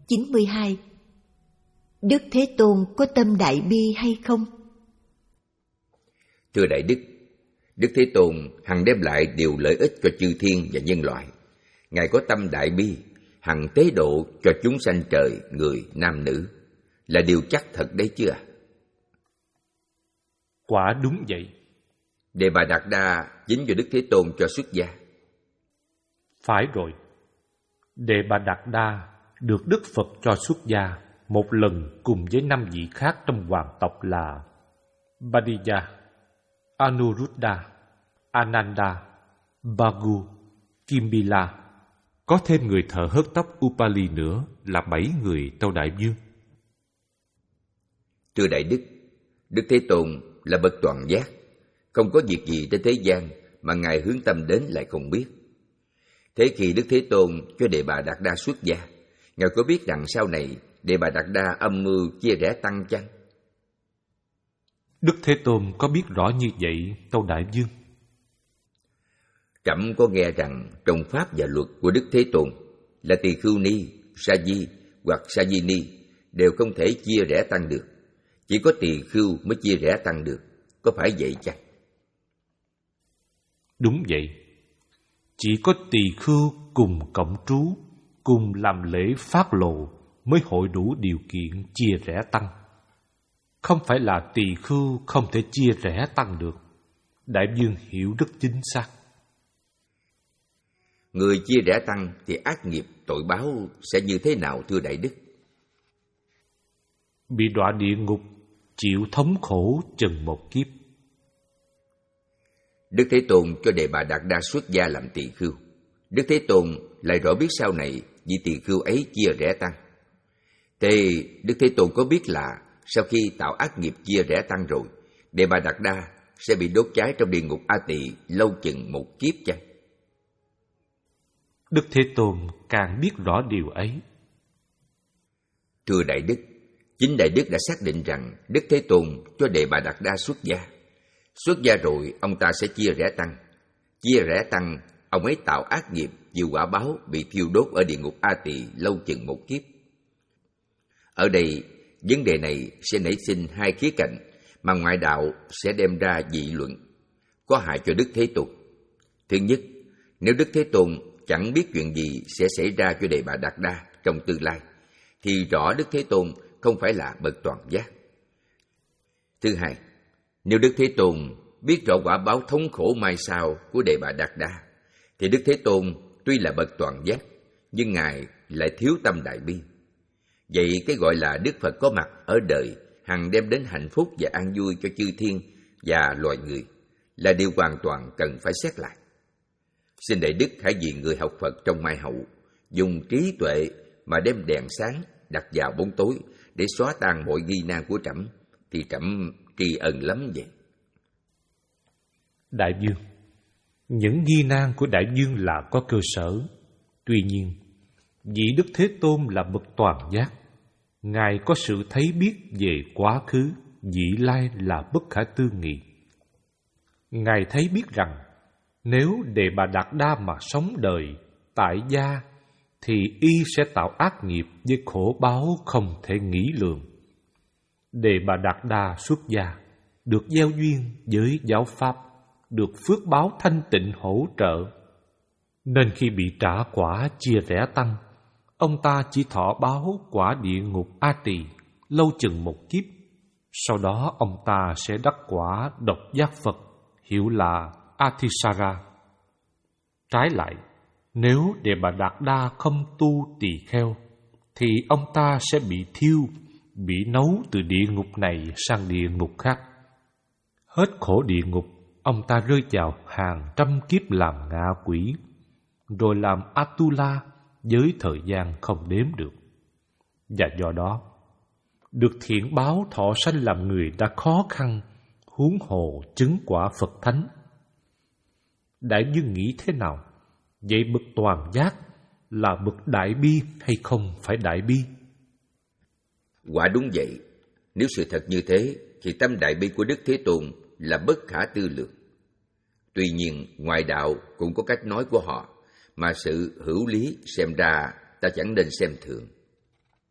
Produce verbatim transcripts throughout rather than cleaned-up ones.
chín mươi hai. Đức Thế Tôn có tâm đại bi hay không? Thưa Đại Đức, Đức Thế Tôn hằng đem lại điều lợi ích cho chư thiên và nhân loại. Ngài có tâm đại bi, hằng tế độ cho chúng sanh trời, người, nam nữ. Là điều chắc thật đấy chứ à? Quả đúng vậy. Đề Bà Đạt Đa chính do Đức Thế Tôn cho xuất gia. Phải rồi. Đề Bà Đạt Đa được Đức Phật cho xuất gia một lần cùng với năm vị khác trong hoàng tộc là Badiya, Anuruddha, Ananda, Bhagu, Kimbila. Có thêm người thợ hớt tóc Upali nữa là bảy người Tâu Đại Vương. Thưa Đại Đức, Đức Thế Tôn là bậc toàn giác, không có việc gì trên thế gian mà Ngài hướng tâm đến lại không biết. Thế khi Đức Thế Tôn cho Đề Bà Đạt Đa xuất gia, Ngài có biết rằng sau này Đề Bà Đạt Đa âm mưu chia rẽ tăng chăng? Đức Thế Tôn có biết rõ như vậy, Tâu Đại Vương? Trẫm có nghe rằng trong pháp và luật của Đức Thế Tôn là tỳ khưu ni, sa di hoặc sa di ni đều không thể chia rẽ tăng được. Chỉ có tỳ khưu mới chia rẽ tăng được. Có phải vậy chăng? Đúng vậy. Chỉ có tỳ khưu cùng cộng trú, cùng làm lễ phát lộ mới hội đủ điều kiện chia rẽ tăng. Không phải là tỳ khưu không thể chia rẽ tăng được. Đại Vương hiểu rất chính xác. Người chia rẽ tăng thì ác nghiệp tội báo sẽ như thế nào thưa Đại Đức? Bị đọa địa ngục, chịu thống khổ chừng một kiếp. Đức Thế Tôn cho Đề Bà Đạt Đa xuất gia làm tỳ khưu. Đức Thế Tôn lại rõ biết sau này vị tỳ khưu ấy chia rẽ tăng. Thế Đức Thế Tôn có biết là sau khi tạo ác nghiệp chia rẽ tăng rồi, Đề Bà Đạt Đa sẽ bị đốt cháy trong địa ngục A Tỳ lâu chừng một kiếp chăng? Đức Thế Tôn càng biết rõ điều ấy. Thưa Đại Đức, chính Đại Đức đã xác định rằng Đức Thế Tôn cho Đề Bà Đạt Đa xuất gia. Xuất gia rồi, ông ta sẽ chia rẽ tăng. Chia rẽ tăng, ông ấy tạo ác nghiệp, chịu quả báo bị thiêu đốt ở địa ngục A Tỳ lâu chừng một kiếp. Ở đây, vấn đề này sẽ nảy sinh hai khía cạnh mà ngoại đạo sẽ đem ra dị luận, có hại cho Đức Thế Tôn. Thứ nhất, nếu Đức Thế Tôn chẳng biết chuyện gì sẽ xảy ra cho Đề Bà Đạt Đa trong tương lai, thì rõ Đức Thế Tôn không phải là bậc toàn giác. Thứ hai, nếu Đức Thế Tôn biết rõ quả báo thống khổ mai sau của Đề Bà Đạt Đa, thì Đức Thế Tôn tuy là bậc toàn giác, nhưng Ngài lại thiếu tâm đại bi. Vậy cái gọi là Đức Phật có mặt ở đời, hằng đem đến hạnh phúc và an vui cho chư thiên và loài người, là điều hoàn toàn cần phải xét lại. Xin Đại Đức hãy vì người học Phật trong mai hậu, dùng trí tuệ mà đem đèn sáng đặt vào bóng tối để xóa tan mọi nghi nan của trẫm, thì trẫm tri ân lắm vậy. Đại Vương, những nghi nan của Đại Vương là có cơ sở. Tuy nhiên, vị Đức Thế Tôn là bậc toàn giác. Ngài có sự thấy biết về quá khứ, vị lai là bất khả tư nghị. Ngài thấy biết rằng, nếu Đề Bà Đạt Đa mà sống đời tại gia, thì y sẽ tạo ác nghiệp với khổ báo không thể nghĩ lường. Đề Bà Đạt Đa xuất gia, được gieo duyên với giáo pháp, được phước báo thanh tịnh hỗ trợ, nên khi bị trả quả chia rẽ tăng, ông ta chỉ thọ báo quả địa ngục A Tỳ lâu chừng một kiếp. Sau đó ông ta sẽ đắc quả độc giác Phật, hiệu là Atisara. Trái lại, nếu Đề Bà Đạt Đa không tu tỳ kheo, thì ông ta sẽ bị thiêu, bị nấu từ địa ngục này sang địa ngục khác. Hết khổ địa ngục, ông ta rơi vào hàng trăm kiếp làm ngạ quỷ, rồi làm Atula với thời gian không đếm được. Và do đó, được thiện báo thọ sanh làm người đã khó khăn, huống hồ chứng quả Phật Thánh. Đại Vương nghĩ thế nào? Vậy bậc toàn giác là bậc đại bi hay không phải đại bi? Quả đúng vậy. Nếu sự thật như thế, thì tâm đại bi của Đức Thế Tôn là bất khả tư lượng. Tuy nhiên, ngoại đạo cũng có cách nói của họ, mà sự hữu lý xem ra ta chẳng nên xem thường.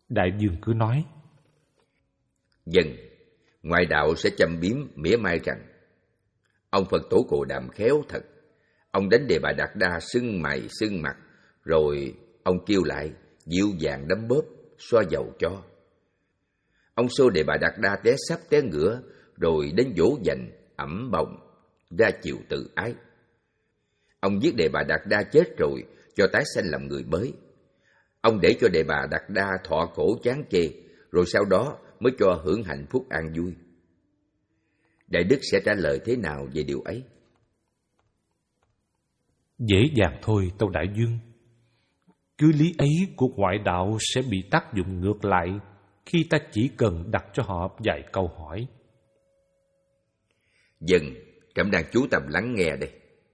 Đại Dương cứ nói: Dân, ngoại đạo sẽ châm biếm mỉa mai rằng ông Phật tổ Cồ Đàm khéo thật. Ông đánh Đề Bà Đạt Đa sưng mày sưng mặt, rồi ông kêu lại dịu dàng đấm bóp, xoa dầu cho. Ông xô Đề Bà Đạt Đa té sắp té ngửa, rồi đến dỗ dành, ẵm bồng, ra chiều tự ái. Ông giết Đề Bà Đạt Đa chết rồi, cho tái sanh làm người mới. Ông để cho Đề Bà Đạt Đa thọ khổ chán chê, rồi sau đó mới cho hưởng hạnh phúc an vui. Đại Đức sẽ trả lời thế nào về điều ấy? Dễ dàng thôi, tâu Đại Dương. Cứ lý ấy của ngoại đạo sẽ bị tác dụng ngược lại khi ta chỉ cần đặt cho họ vài câu hỏi. Dân, trẫm đang chú tâm lắng nghe đây.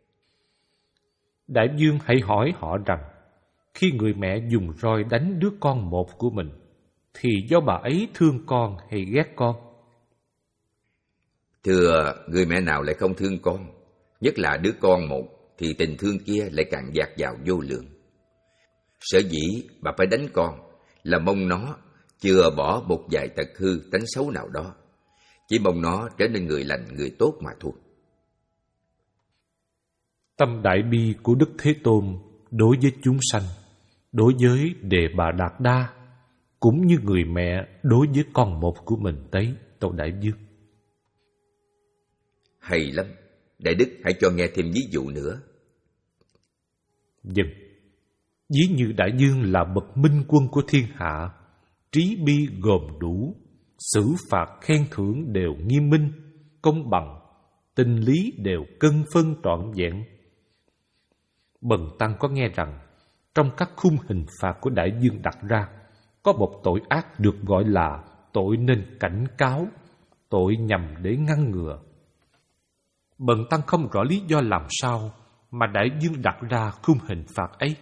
Đại Dương hãy hỏi họ rằng, khi người mẹ dùng roi đánh đứa con một của mình, thì do bà ấy thương con hay ghét con? Thưa, người mẹ nào lại không thương con? Nhất là đứa con một, thì tình thương kia lại càng dạt dào vô lượng. Sở dĩ bà phải đánh con là mong nó chừa bỏ một vài tật hư tánh xấu nào đó, chỉ mong nó trở nên người lành người tốt mà thôi. Tâm đại bi của Đức Thế Tôn đối với chúng sanh, đối với Đề Bà Đạt Đa, cũng như người mẹ đối với con một của mình đấy, tâu Đại Dương. Hay lắm, Đại Đức hãy cho nghe thêm ví dụ nữa. Vâng, ví như Đại Dương là bậc minh quân của thiên hạ, trí bi gồm đủ, xử phạt khen thưởng đều nghiêm minh, công bằng, tình lý đều cân phân trọn vẹn. Bần tăng có nghe rằng, trong các khung hình phạt của Đại Dương đặt ra, có một tội ác được gọi là tội nên cảnh cáo, tội nhằm để ngăn ngừa. Bần tăng không rõ lý do làm sao mà Đại Dương đặt ra khung hình phạt ấy.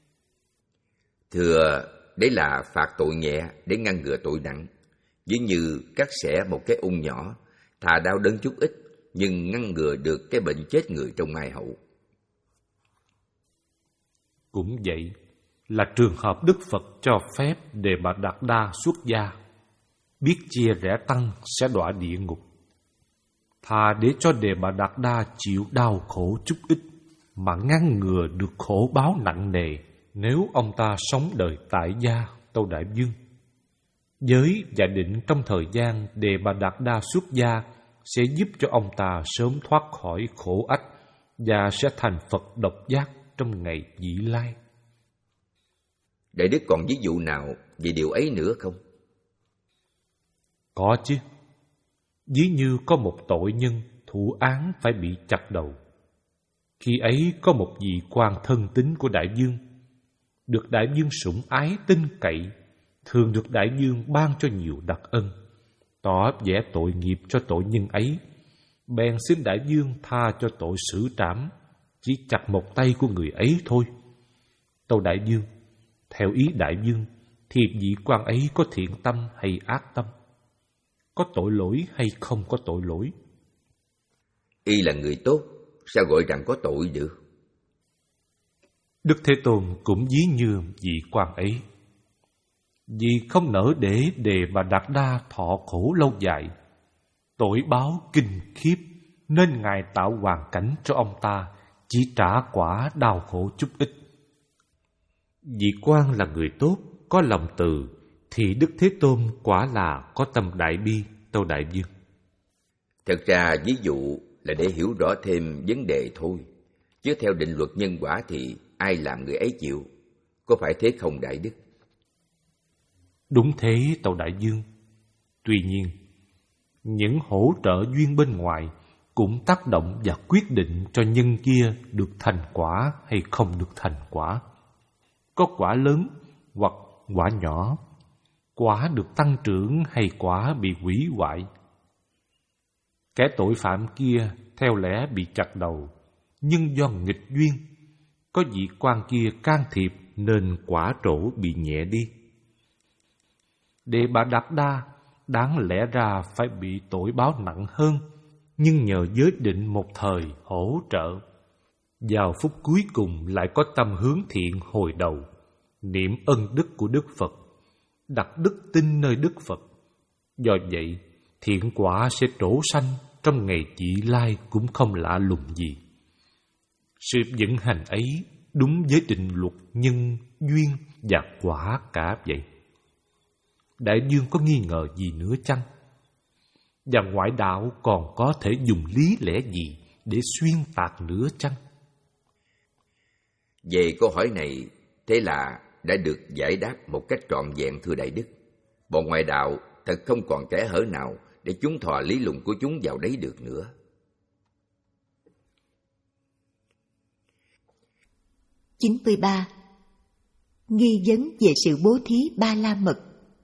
Thưa, đấy là phạt tội nhẹ để ngăn ngừa tội nặng. Ví như cắt xẻ một cái ung nhỏ, thà đau đớn chút ít, nhưng ngăn ngừa được cái bệnh chết người trong mai hậu. Cũng vậy, là trường hợp Đức Phật cho phép Đề Bà Đạt Đa xuất gia, biết chia rẽ tăng sẽ đọa địa ngục. Thà để cho Đề Bà Đạt Đa chịu đau khổ chút ít, mà ngăn ngừa được khổ báo nặng nề nếu ông ta sống đời tại gia, tâu Đại Dương. Giới và định trong thời gian Đề Bà Đạt Đa xuất gia sẽ giúp cho ông ta sớm thoát khỏi khổ ách và sẽ thành Phật độc giác trong ngày vị lai. Đại Đức còn ví dụ nào về điều ấy nữa không? Có chứ. Ví như có một tội nhân thụ án phải bị chặt đầu. Khi ấy có một vị quan thân tín của Đại Dương, được Đại Dương sủng ái tin cậy, thường được Đại Dương ban cho nhiều đặc ân, tỏ vẻ tội nghiệp cho tội nhân ấy, bèn xin Đại Dương tha cho tội xử trảm, chỉ chặt một tay của người ấy thôi. Tâu Đại Dương, theo ý Đại Dương, thì vị quan ấy có thiện tâm hay ác tâm? Có tội lỗi hay không có tội lỗi? Y là người tốt, sao gọi rằng có tội được? Đức Thế Tôn cũng ví như vị quan ấy. Vì không nỡ để Đề Bà Đạt Đa thọ khổ lâu dài, tội báo kinh khiếp, nên Ngài tạo hoàn cảnh cho ông ta chỉ trả quả đau khổ chút ít. Vị quan là người tốt, có lòng từ, thì Đức Thế Tôn quả là có tâm đại bi, tâu Đại Dương. Thật ra ví dụ là để hiểu rõ thêm vấn đề thôi, chứ theo định luật nhân quả thì ai làm người ấy chịu, có phải thế không Đại Đức? Đúng thế, tâu Đại Dương. Tuy nhiên, những hỗ trợ duyên bên ngoài cũng tác động và quyết định cho nhân kia được thành quả hay không được thành quả. Có quả lớn hoặc quả nhỏ, quả được tăng trưởng hay quả bị hủy hoại. Kẻ tội phạm kia theo lẽ bị chặt đầu, nhưng do nghịch duyên, có vị quan kia can thiệp nên quả trổ bị nhẹ đi. Đề Bà Đạt Đa đáng lẽ ra phải bị tội báo nặng hơn, nhưng nhờ giới định một thời hỗ trợ, vào phút cuối cùng lại có tâm hướng thiện hồi đầu, niệm ân đức của Đức Phật, đặt đức tin nơi Đức Phật. Do vậy, thiện quả sẽ trổ sanh trong ngày vị lai cũng không lạ lùng gì. Sự vận hành ấy đúng với định luật nhân, duyên và quả cả vậy. Đại dương có nghi ngờ gì nữa chăng? Và ngoại đạo còn có thể dùng lý lẽ gì để xuyên tạc nữa chăng? Về câu hỏi này, thế là đã được giải đáp một cách trọn vẹn, thưa Đại Đức. Bọn ngoại đạo thật không còn kẽ hở nào để chúng thò lý luận của chúng vào đấy được nữa. chín mươi ba. Nghi vấn về sự bố thí ba la mật.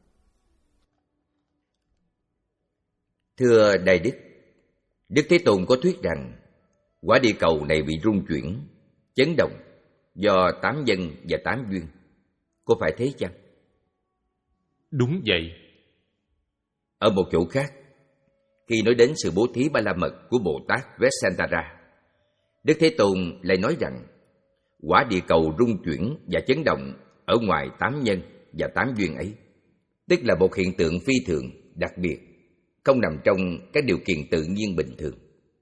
Thưa Đại Đức, Đức Thế Tôn có thuyết rằng quả địa cầu này bị rung chuyển, chấn động do tám nhân và tám duyên. Có phải thế chăng? Đúng vậy. Ở một chỗ khác, khi nói đến sự bố thí ba la mật của Bồ Tát Vesantara, Đức Thế Tôn lại nói rằng quả địa cầu rung chuyển và chấn động ở ngoài tám nhân và tám duyên ấy, tức là một hiện tượng phi thường, đặc biệt, không nằm trong các điều kiện tự nhiên bình thường.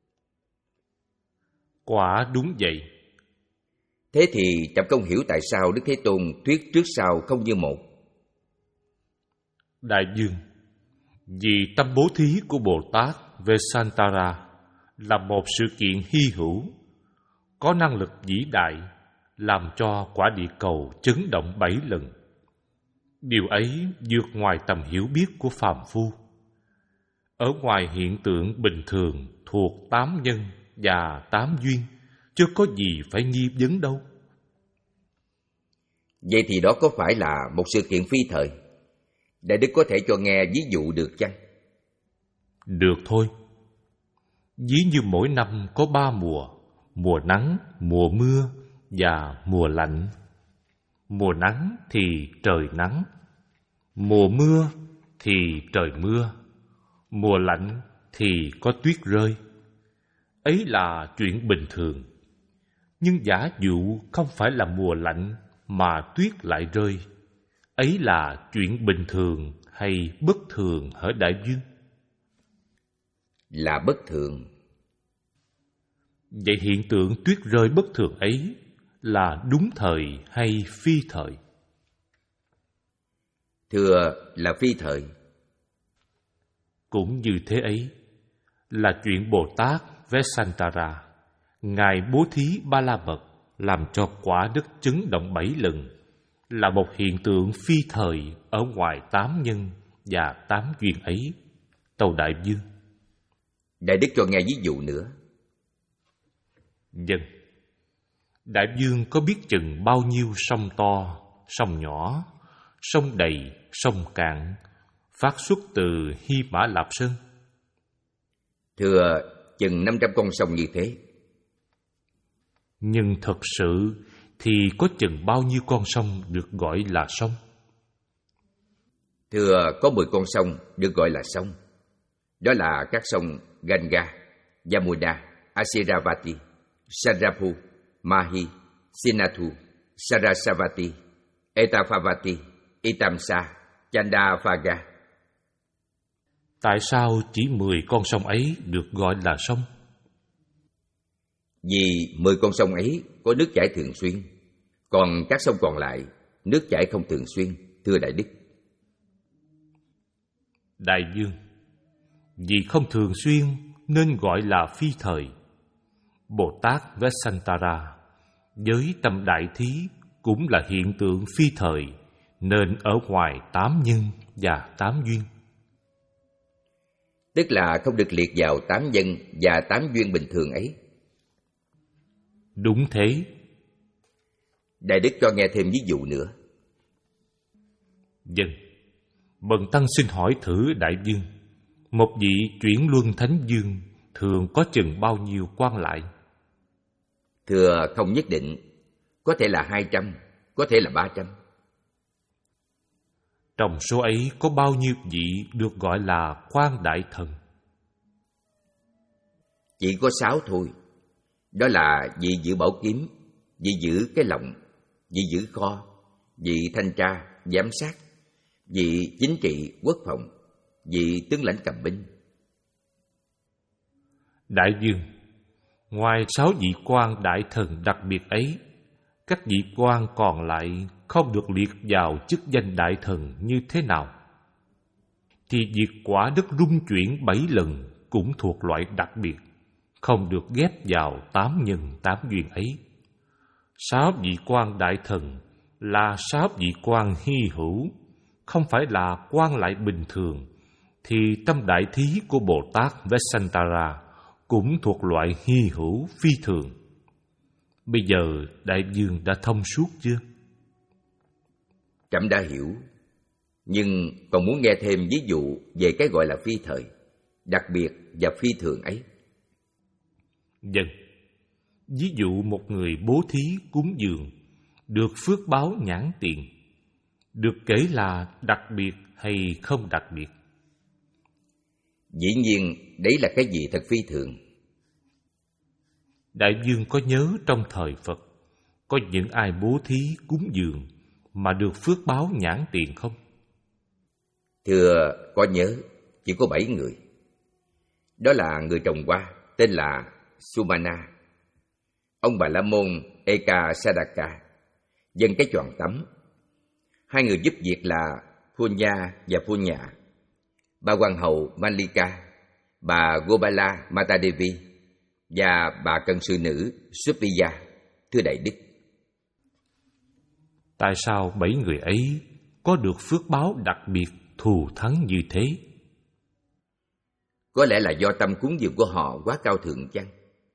Quả đúng vậy. Thế thì chậm không hiểu tại sao Đức Thế Tôn thuyết trước sau không như một. Đại dương, vì tâm bố thí của Bồ Tát Vesantara là một sự kiện hy hữu, có năng lực vĩ đại, làm cho quả địa cầu chấn động bảy lần. Điều ấy vượt ngoài tầm hiểu biết của phàm phu. Ở ngoài hiện tượng bình thường thuộc tám nhân và tám duyên, chứ có gì phải nghi vấn đâu. Vậy thì đó có phải là một sự kiện phi thời? Đại Đức có thể cho nghe ví dụ được chăng? Được thôi. Ví như mỗi năm có ba mùa: mùa nắng, mùa mưa và mùa lạnh. Mùa nắng thì trời nắng, mùa mưa thì trời mưa, mùa lạnh thì có tuyết rơi. Ấy là chuyện bình thường. Nhưng giả dụ không phải là mùa lạnh mà tuyết lại rơi, ấy là chuyện bình thường hay bất thường hả đại dương? Là bất thường. Vậy hiện tượng tuyết rơi bất thường ấy là đúng thời hay phi thời? Thưa là phi thời. Cũng như thế ấy là chuyện Bồ Tát Vesantara, Ngài bố thí ba la mật làm cho quả đất chấn động bảy lần, là một hiện tượng phi thời ở ngoài tám nhân và tám duyên ấy. Tâu đại dương. Đại Đức cho nghe ví dụ nữa. Vâng. Đại dương có biết chừng bao nhiêu sông to, sông nhỏ, sông đầy, sông cạn phát xuất từ Hy Mã Lạp Sơn? Thưa, chừng năm trăm con sông như thế. Nhưng thật sự thì có chừng bao nhiêu con sông được gọi là sông? Thưa, có mười con sông được gọi là sông. Đó là các sông Ganga, Yamuna, Asiravati, Sarabhu, Mahi, Sinathu, Sarasavati, Etaphavati, Itamsa, Chandaphaga. Tại sao chỉ mười con sông ấy được gọi là sông? Vì mười con sông ấy có nước chảy thường xuyên, còn các sông còn lại nước chảy không thường xuyên, thưa Đại Đức. Đại dương, vì không thường xuyên nên gọi là phi thời. Bồ Tát Vesantara với tâm đại thí cũng là hiện tượng phi thời, nên ở ngoài tám nhân và tám duyên. Tức là không được liệt vào tám nhân và tám duyên bình thường ấy. Đúng thế. Đại Đức cho nghe thêm ví dụ nữa. Vâng. Bần tăng xin hỏi thử đại dương, một vị chuyển luân thánh dương thường có chừng bao nhiêu quan lại? Thưa, không nhất định. Có thể là hai trăm, có thể là ba trăm. Trong số ấy có bao nhiêu vị được gọi là quan đại thần? Chỉ có sáu thôi. Đó là vị giữ bảo kiếm, vị giữ cái lọng, vị giữ kho, vị thanh tra, giám sát, vị chính trị quốc phòng, vị tướng lãnh cầm binh. Đại vương, ngoài sáu vị quan đại thần đặc biệt ấy, các vị quan còn lại không được liệt vào chức danh đại thần như thế nào? Thì việc quả đất rung chuyển bảy lần cũng thuộc loại đặc biệt, không được ghép vào tám nhân tám duyên ấy. Sáu vị quan đại thần là sáu vị quan hy hữu, không phải là quan lại bình thường, thì tâm đại thí của Bồ Tát Vesantara cũng thuộc loại hy hữu phi thường. Bây giờ đại vương đã thông suốt chưa? Trẫm đã hiểu, nhưng còn muốn nghe thêm ví dụ về cái gọi là phi thời, đặc biệt và phi thường ấy. Vâng, ví dụ một người bố thí cúng dường được phước báo nhãn tiền, được kể là đặc biệt hay không đặc biệt? Dĩ nhiên đấy là cái gì thật phi thường. Đại vương có nhớ trong thời Phật có những ai bố thí cúng dường mà được phước báo nhãn tiền không? Thưa, có nhớ, chỉ có bảy người. Đó là người trồng hoa tên là Sumana, ông Bà La Môn Eka Sadaka, dân cái choàng tắm. Hai người giúp việc là Punya và Punya, bà hoàng hậu Malika, bà Gopala Matadevi và bà cận sự nữ Supriya. Thưa đại đức, tại sao bảy người ấy có được phước báo đặc biệt thù thắng như thế? có lẽ là do tâm cúng dường của họ quá cao thượng chăng?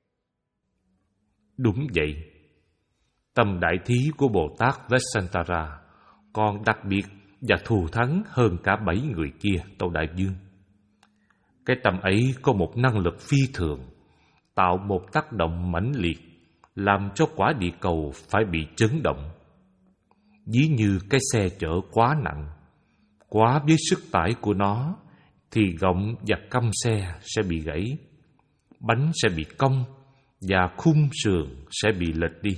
Đúng vậy. Tâm đại thí của Bồ Tát Vesantara còn đặc biệt và thù thắng hơn cả bảy người kia, tâu đại vương. Cái tâm ấy có một năng lực phi thường, tạo một tác động mãnh liệt, làm cho quả địa cầu phải bị chấn động. Ví như cái xe chở quá nặng, quá với sức tải của nó, thì gọng và căm xe sẽ bị gãy, bánh sẽ bị cong và khung sườn sẽ bị lệch đi.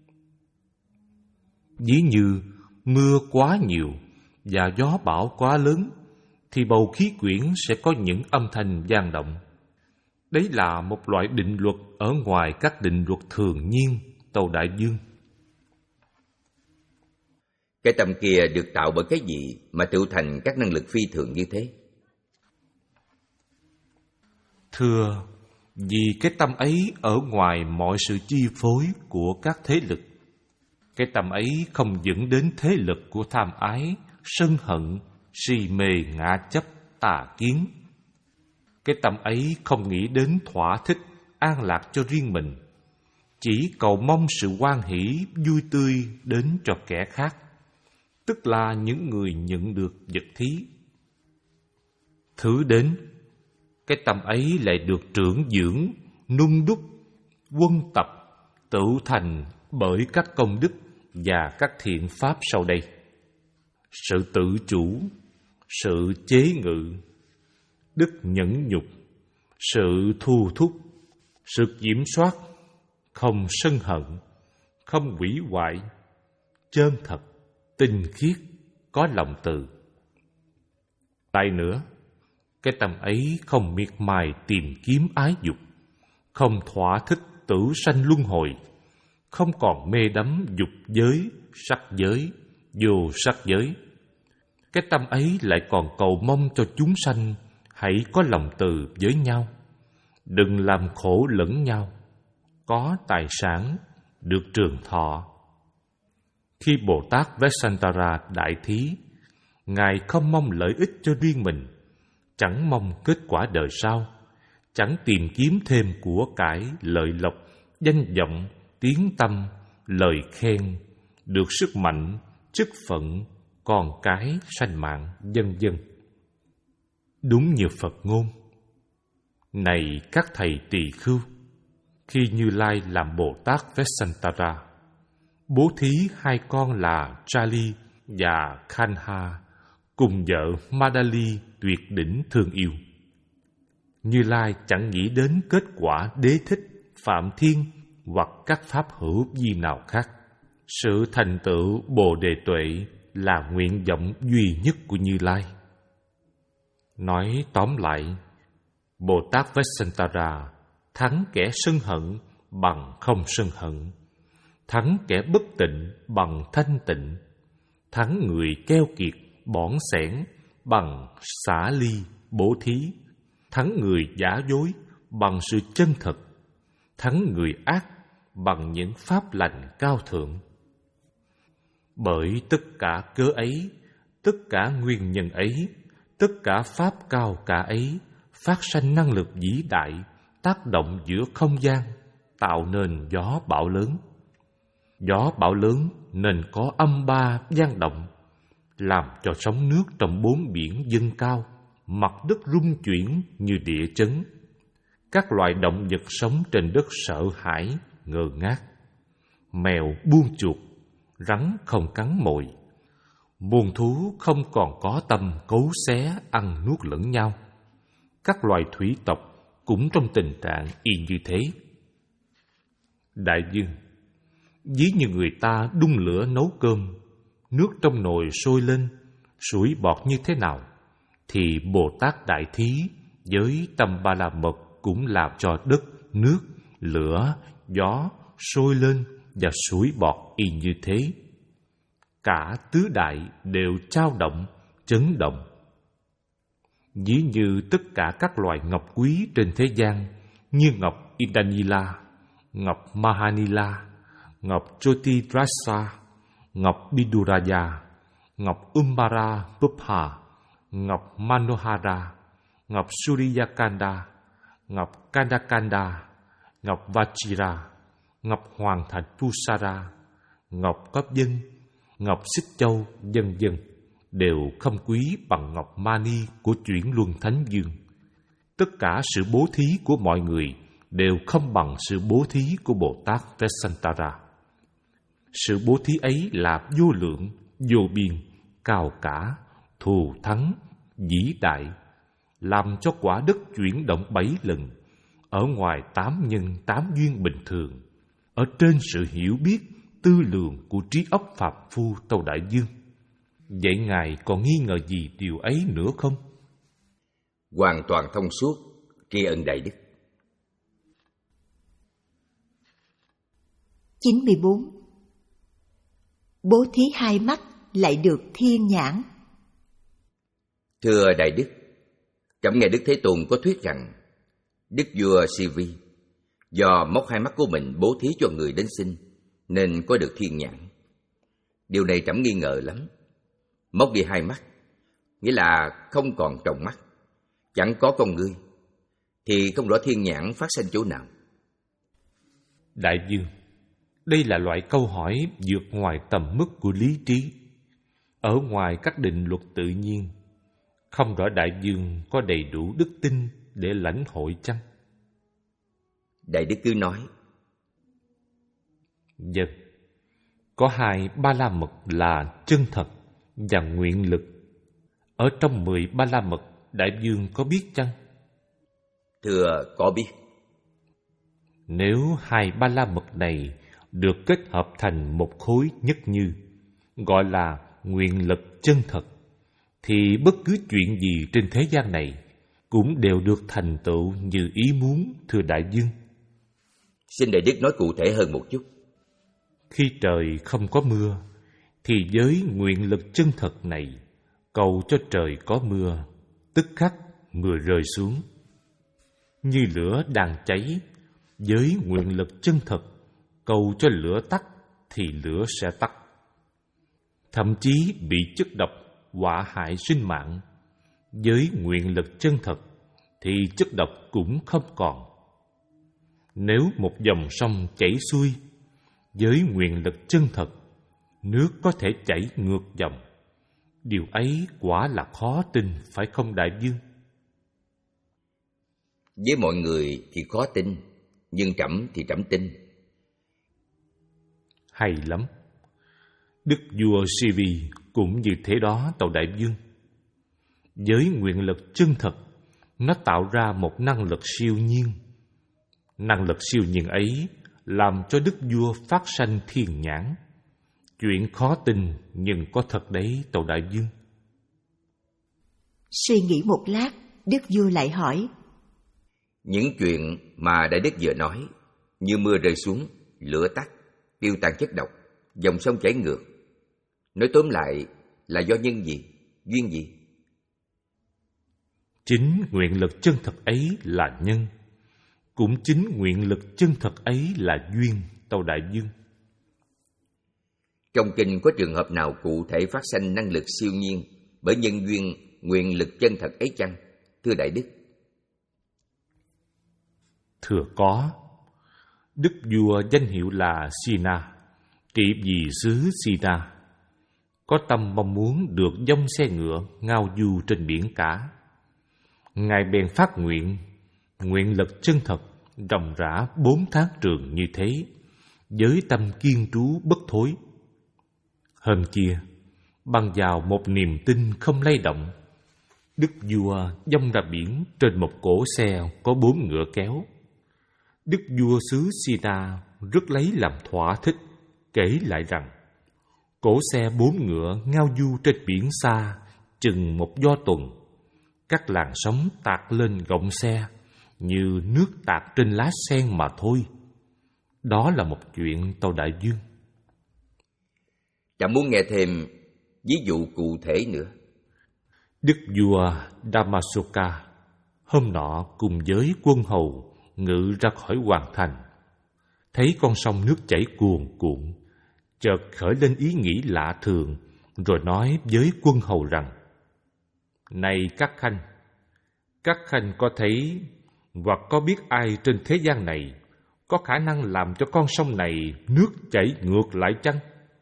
Ví như mưa quá nhiều và gió bão quá lớn, thì bầu khí quyển sẽ có những âm thanh vang động. Đấy là một loại định luật ở ngoài các định luật thường nhiên, tâu đại vương. Cái tâm kia được tạo bởi cái gì mà tự thành các năng lực phi thường như thế? Thưa, vì cái tâm ấy ở ngoài mọi sự chi phối của các thế lực. Cái tâm ấy không dẫn đến thế lực của tham ái, sân hận, si mê, ngã chấp, tà kiến. Cái tâm ấy không nghĩ đến thỏa thích, an lạc cho riêng mình, chỉ cầu mong sự hoan hỷ, vui tươi đến cho kẻ khác, tức là những người nhận được vật thí. Thứ đến, cái tâm ấy lại được trưởng dưỡng, nung đúc, quân tập, tự thành bởi các công đức và các thiện pháp sau đây: sự tự chủ, sự chế ngự, đức nhẫn nhục, sự thu thúc, sự kiểm soát, không sân hận, không hủy hoại, chân thật, tinh khiết, có lòng từ. Lại nữa, cái tâm ấy không miệt mài tìm kiếm ái dục, không thỏa thích tử sanh luân hồi, không còn mê đắm dục giới, sắc giới, vô sắc giới. Cái tâm ấy lại còn cầu mong cho chúng sanh hãy có lòng từ với nhau, đừng làm khổ lẫn nhau, có tài sản, được trường thọ. Khi Bồ Tát Vesantara đại thí, Ngài không mong lợi ích cho riêng mình, chẳng mong kết quả đời sau, chẳng tìm kiếm thêm của cải, lợi lộc, danh vọng, tiếng tăm, lời khen, được sức mạnh, chức phận, con cái, sanh mạng, vân vân. Đúng như Phật ngôn: này các thầy tỳ khưu, khi Như Lai làm Bồ Tát Vesantara, bố thí hai con là Jali và Kanha cùng vợ Madali tuyệt đỉnh thương yêu. Như Lai chẳng nghĩ đến kết quả đế thích, phạm thiên hoặc các pháp hữu vi nào khác. Sự thành tựu Bồ Đề Tuệ là nguyện vọng duy nhất của Như Lai. Nói tóm lại, Bồ Tát Vessantara thắng kẻ sân hận bằng không sân hận, thắng kẻ bất tịnh bằng thanh tịnh, thắng người keo kiệt bỏn xẻn bằng xả ly bố thí, thắng người giả dối bằng sự chân thật, thắng người ác bằng những pháp lành cao thượng. Bởi tất cả cớ ấy, tất cả nguyên nhân ấy, tất cả pháp cao cả ấy phát sanh năng lực vĩ đại, tác động giữa không gian, tạo nên gió bão lớn. Gió bão lớn nên có âm ba vang động, làm cho sóng nước trong bốn biển dâng cao, mặt đất rung chuyển như địa chấn. Các loài động vật sống trên đất sợ hãi, ngơ ngác. Mèo buông chuột, rắn không cắn mồi. Muôn thú không còn có tâm cấu xé ăn nuốt lẫn nhau. Các loài thủy tộc cũng trong tình trạng y như thế. Đại dương, ví như người ta đun lửa nấu cơm, nước trong nồi sôi lên, sủi bọt như thế nào, thì Bồ Tát Đại Thí với tâm Ba La Mật cũng làm cho đất, nước, lửa, gió sôi lên và sủi bọt y như thế. Cả tứ đại đều trao động, chấn động. Ví như tất cả các loài ngọc quý trên thế gian, như ngọc Indanila, ngọc Mahanila, ngọc Jyotidrasa, ngọc Biduraya, ngọc Umbara Pupha, ngọc Manohara, ngọc Suryakanda, ngọc Kandakanda, ngọc Vajira, ngọc Hoàng Thạch Pusara, ngọc Cấp Dân, ngọc Xích Châu, vân vân đều không quý bằng ngọc Mani của chuyển luân Thánh Dương. Tất cả sự bố thí của mọi người đều không bằng sự bố thí của Bồ Tát Vessantara. Sự bố thí ấy là vô lượng, vô biên, cao cả, thù thắng, vĩ đại, làm cho quả đất chuyển động bảy lần, ở ngoài tám nhân tám duyên bình thường, ở trên sự hiểu biết, tư lường của trí óc phàm phu Tâu Đại Dương. Vậy Ngài còn nghi ngờ gì điều ấy nữa không? Hoàn toàn thông suốt, tri ân Đại Đức. chín mươi bốn. Bố thí hai mắt lại được thiên nhãn. Thưa Đại Đức, trẫm nghe Đức Thế Tôn có thuyết rằng Đức vua Si Vi do móc hai mắt của mình bố thí cho người đến sinh nên có được thiên nhãn. Điều này trẫm nghi ngờ lắm. Móc đi hai mắt nghĩa là không còn tròng mắt, chẳng có con ngươi, thì không rõ thiên nhãn phát sinh chỗ nào. Đại Dương, đây là loại câu hỏi vượt ngoài tầm mức của lý trí, ở ngoài các định luật tự nhiên. Không rõ Đại Dương có đầy đủ đức tin để lãnh hội chăng? Đại Đức cứ nói. Vâng, có hai ba la mật là chân thật và nguyện lực. Ở trong mười ba la mật, Đại Dương có biết chăng? Thưa, có biết. Nếu hai ba la mật này được kết hợp thành một khối nhất như, gọi là nguyện lực chân thật, thì bất cứ chuyện gì trên thế gian này cũng đều được thành tựu như ý muốn, thưa Đại Dương. Xin Đại Đức nói cụ thể hơn một chút. Khi trời không có mưa, thì với nguyện lực chân thật này, cầu cho trời có mưa, tức khắc mưa rơi xuống. Như lửa đang cháy, với nguyện lực chân thật, cầu cho lửa tắt, thì lửa sẽ tắt. Thậm chí bị chất độc họa hại sinh mạng, với nguyện lực chân thật, thì chất độc cũng không còn. Nếu một dòng sông chảy xuôi, với nguyện lực chân thật, nước có thể chảy ngược dòng. Điều ấy quả là khó tin, phải không Đại Dương? Với mọi người thì khó tin, nhưng trẫm thì trẫm tin. Hay lắm. Đức vua Si Vi cũng như thế đó, Tàu Đại Dương. Với nguyện lực chân thật, nó tạo ra một năng lực siêu nhiên. Năng lực siêu nhiên ấy làm cho đức vua phát sanh thiên nhãn. Chuyện khó tin nhưng có thật đấy, Tàu Đại Dương. Suy nghĩ một lát, Đức Vua lại hỏi: Những chuyện mà Đại Đức vừa nói, như mưa rơi xuống, lửa tắt, tiêu tan chất độc, dòng sông chảy ngược, nói tóm lại là do nhân gì, duyên gì? Chính nguyện lực chân thật ấy là nhân, cũng chính nguyện lực chân thật ấy là duyên, Tàu Đại Dương. Trong kinh có trường hợp nào cụ thể phát sanh năng lực siêu nhiên bởi nhân duyên nguyện lực chân thật ấy chăng, thưa Đại Đức? Thưa có. Đức vua danh hiệu là Sina, trị vì xứ Sina, có tâm mong muốn được dông xe ngựa ngao du trên biển cả. Ngài bèn phát nguyện, nguyện lực chân thật ròng rã bốn tháng trường như thế, với tâm kiên trú bất thối. Hơn kia, bằng vào một niềm tin không lay động, Đức vua dông ra biển trên một cỗ xe có bốn ngựa kéo. Đức vua xứ Sina rất lấy làm thỏa thích, kể lại rằng cỗ xe bốn ngựa ngao du trên biển xa chừng một do tuần. Các làn sóng tạt lên gọng xe như nước tạt trên lá sen mà thôi. Đó là một chuyện, Tàu Đại Dương. Chàng muốn nghe thêm ví dụ cụ thể nữa. Đức vua Damasoka hôm nọ cùng với quân hầu ngự ra khỏi hoàng thành, thấy con sông nước chảy cuồn cuộn, chợt khởi lên ý nghĩ lạ thường, rồi nói với quân hầu rằng: Này các khanh, các khanh có thấy hoặc có biết ai trên thế gian này có khả năng làm cho con sông này nước chảy ngược lại chăng?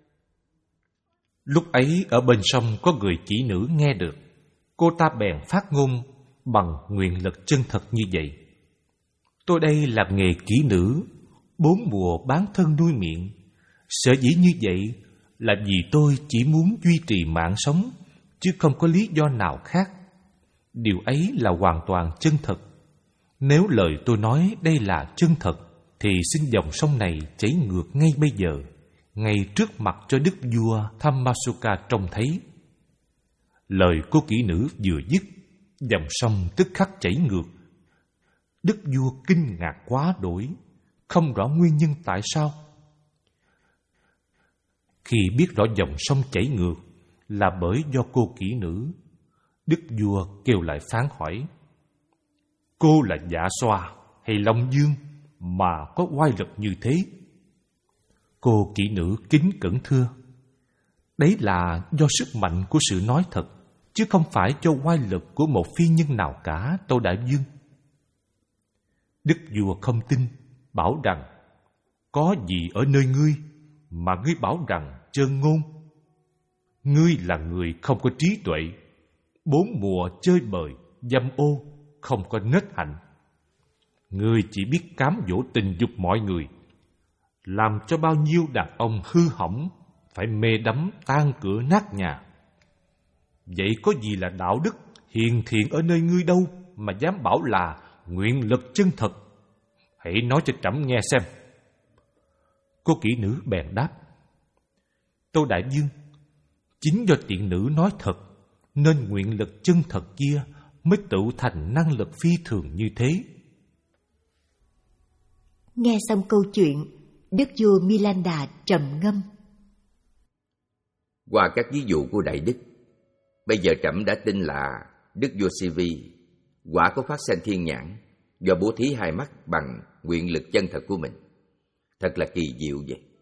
Lúc ấy ở bên sông có người kỹ nữ nghe được, cô ta bèn phát ngôn bằng nguyện lực chân thật như vậy: Tôi đây làm nghề kỹ nữ, bốn mùa bán thân nuôi miệng. Sở dĩ như vậy là vì tôi chỉ muốn duy trì mạng sống, chứ không có lý do nào khác. Điều ấy là hoàn toàn chân thật. Nếu lời tôi nói đây là chân thật, thì xin dòng sông này chảy ngược ngay bây giờ, ngay trước mặt cho đức vua Dhammasukha trông thấy. Lời cô kỹ nữ vừa dứt, dòng sông tức khắc chảy ngược. Đức vua kinh ngạc quá đổi, không rõ nguyên nhân tại sao. Khi biết rõ dòng sông chảy ngược là bởi do cô kỹ nữ, đức vua kêu lại phán hỏi: Cô là Dạ Xoa hay Long Dương mà có oai lực như thế? Cô kỹ nữ kính cẩn thưa: Đấy là do sức mạnh của sự nói thật, chứ không phải cho oai lực của một phi nhân nào cả, Tâu Đại Dương. Đức vua không tin, bảo rằng: Có gì ở nơi ngươi mà ngươi bảo rằng chơn ngôn? Ngươi là người không có trí tuệ, bốn mùa chơi bời, dâm ô, không có nết hạnh. Ngươi chỉ biết cám dỗ tình dục mọi người, làm cho bao nhiêu đàn ông hư hỏng phải mê đắm tan cửa nát nhà. Vậy có gì là đạo đức hiền thiện ở nơi ngươi đâu mà dám bảo là nguyện lực chân thật? Hãy nói cho trẫm nghe xem. Cô kỹ nữ bèn đáp: Tâu Đại Dương, chính do tiện nữ nói thật nên nguyện lực chân thật kia mới tự thành năng lực phi thường như thế. Nghe xong câu chuyện, đức vua Milanda trầm ngâm. Qua các ví dụ của Đại Đức, bây giờ trẫm đã tin là Đức vua Sivi quả có phát sanh thiên nhãn do bố thí hai mắt bằng nguyện lực chân thật của mình. Thật là kỳ diệu vậy.